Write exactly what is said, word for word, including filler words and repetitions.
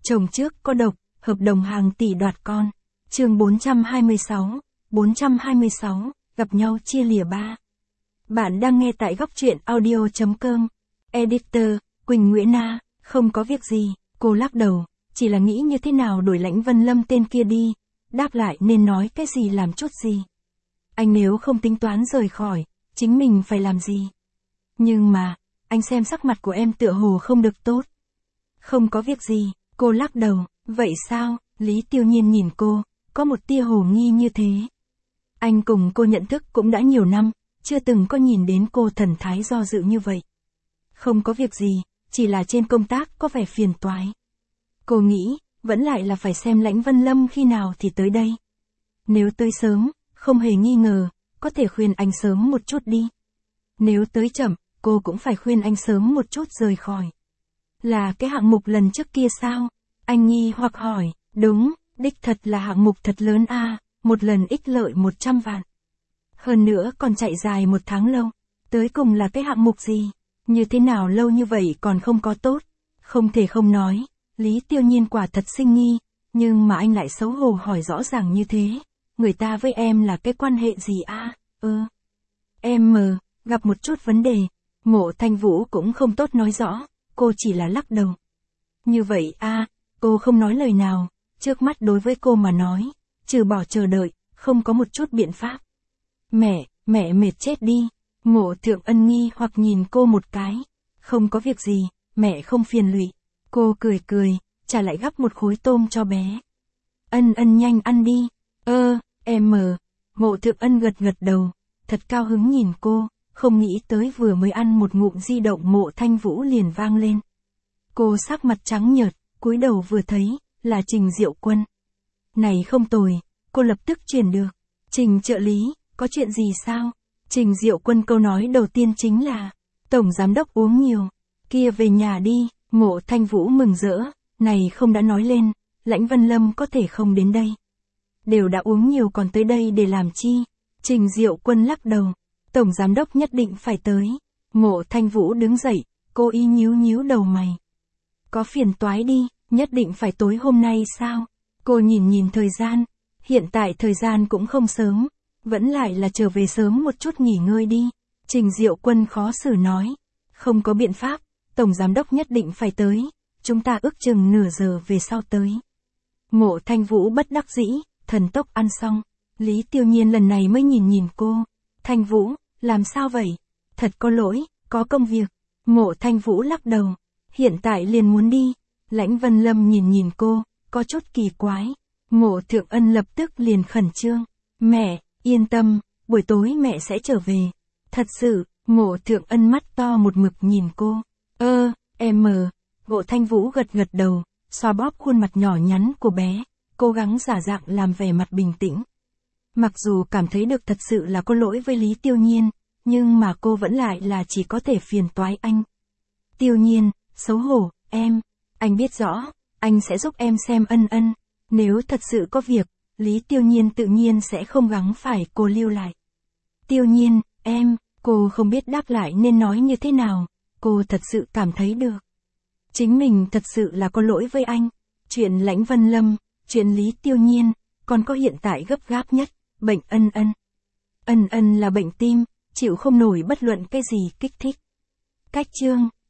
Chồng trước có độc, hợp đồng hàng tỷ đoạt con. Chương bốn trăm hai mươi sáu, bốn trăm hai mươi sáu, gặp nhau chia lìa ba. Bạn đang nghe tại góc truyện audio chấm com. Editor, Quỳnh Nguyễn Na, không có việc gì, cô lắc đầu, chỉ là nghĩ như thế nào đổi Lãnh Vân Lâm tên kia đi, đáp lại nên nói cái gì làm chút gì. Anh nếu không tính toán rời khỏi, chính mình phải làm gì? Nhưng mà, anh xem sắc mặt của em tựa hồ không được tốt. Không có việc gì, cô lắc đầu, vậy sao? Lý Tiêu Nhiên nhìn cô, có một tia hồ nghi như thế. Anh cùng cô nhận thức cũng đã nhiều năm, chưa từng có nhìn đến cô thần thái do dự như vậy. Không có việc gì, chỉ là trên công tác có vẻ phiền toái. Cô nghĩ, vẫn lại là phải xem Lãnh Vân Lâm khi nào thì tới đây. Nếu tới sớm, không hề nghi ngờ, có thể khuyên anh sớm một chút đi. Nếu tới chậm, cô cũng phải khuyên anh sớm một chút rời khỏi. Là cái hạng mục lần trước kia sao? Anh nghi hoặc hỏi, đúng, đích thật là hạng mục thật lớn a, à, một lần ích lợi một trăm vạn. Hơn nữa còn chạy dài một tháng lâu. Tới cùng là cái hạng mục gì? Như thế nào lâu như vậy còn không có tốt? Không thể không nói, Lý Tiêu Nhiên quả thật sinh nghi, nhưng mà anh lại xấu hổ hỏi rõ ràng như thế. Người ta với em là cái quan hệ gì a? À? Ừ. Em mờ, gặp một chút vấn đề. Mộ Thanh Vũ cũng không tốt nói rõ, cô chỉ là lắc đầu. Như vậy a, à, cô không nói lời nào, trước mắt đối với cô mà nói, trừ bỏ chờ đợi, không có một chút biện pháp. Mẹ, mẹ mệt chết đi. Mộ Thượng Ân nghi hoặc nhìn cô một cái. Không có việc gì, mẹ không phiền lụy. Cô cười cười, trả lại gắp một khối tôm cho bé. Ân Ân nhanh ăn đi. Ơ, em mờ. Mộ Thượng Ân gật gật đầu, thật cao hứng nhìn cô, không nghĩ tới vừa mới ăn một ngụm di động Mộ Thanh Vũ liền vang lên. Cô sắc mặt trắng nhợt, cúi đầu vừa thấy, là Trình Diệu Quân. Này không tồi, cô lập tức truyền được. Trình trợ lý, có chuyện gì sao? Trình Diệu Quân câu nói đầu tiên chính là, Tổng Giám Đốc uống nhiều, kia về nhà đi. Mộ Thanh Vũ mừng rỡ, này không đã nói lên, Lãnh Vân Lâm có thể không đến đây. Đều đã uống nhiều còn tới đây để làm chi? Trình Diệu Quân lắc đầu, Tổng Giám Đốc nhất định phải tới. Mộ Thanh Vũ đứng dậy, cô y nhíu nhíu đầu mày. Có phiền toái đi, nhất định phải tối hôm nay sao? Cô nhìn nhìn thời gian, hiện tại thời gian cũng không sớm, vẫn lại là trở về sớm một chút nghỉ ngơi đi. Trình Diệu Quân khó xử nói, không có biện pháp, Tổng Giám Đốc nhất định phải tới, chúng ta ước chừng nửa giờ về sau tới. Mộ Thanh Vũ bất đắc dĩ, thần tốc ăn xong, Lý Tiêu Nhiên lần này mới nhìn nhìn cô. Thanh Vũ, làm sao vậy? Thật có lỗi, có công việc. Mộ Thanh Vũ lắc đầu, hiện tại liền muốn đi. Lãnh Vân Lâm nhìn nhìn cô, có chút kỳ quái. Mộ Thượng Ân lập tức liền khẩn trương. Mẹ, yên tâm, buổi tối mẹ sẽ trở về. Thật sự, Mộ Thượng Ân mắt to một mực nhìn cô. Ơ, em mờ. Mộ Thanh Vũ gật gật đầu, xoa bóp khuôn mặt nhỏ nhắn của bé, cố gắng giả dạng làm vẻ mặt bình tĩnh. Mặc dù cảm thấy được thật sự là có lỗi với Lý Tiêu Nhiên, nhưng mà cô vẫn lại là chỉ có thể phiền toái anh. Tiêu Nhiên, xấu hổ, em, anh biết rõ, anh sẽ giúp em xem Ân Ân. Nếu thật sự có việc, Lý Tiêu Nhiên tự nhiên sẽ không gắng phải cô lưu lại. Tiêu Nhiên, em, cô không biết đáp lại nên nói như thế nào, cô thật sự cảm thấy được. Chính mình thật sự là có lỗi với anh. Chuyện Lãnh Vân Lâm, chuyện Lý Tiêu Nhiên, còn có hiện tại gấp gáp nhất, bệnh Ân Ân. Ân Ân là bệnh tim, chịu không nổi bất luận cái gì kích thích. Cách chương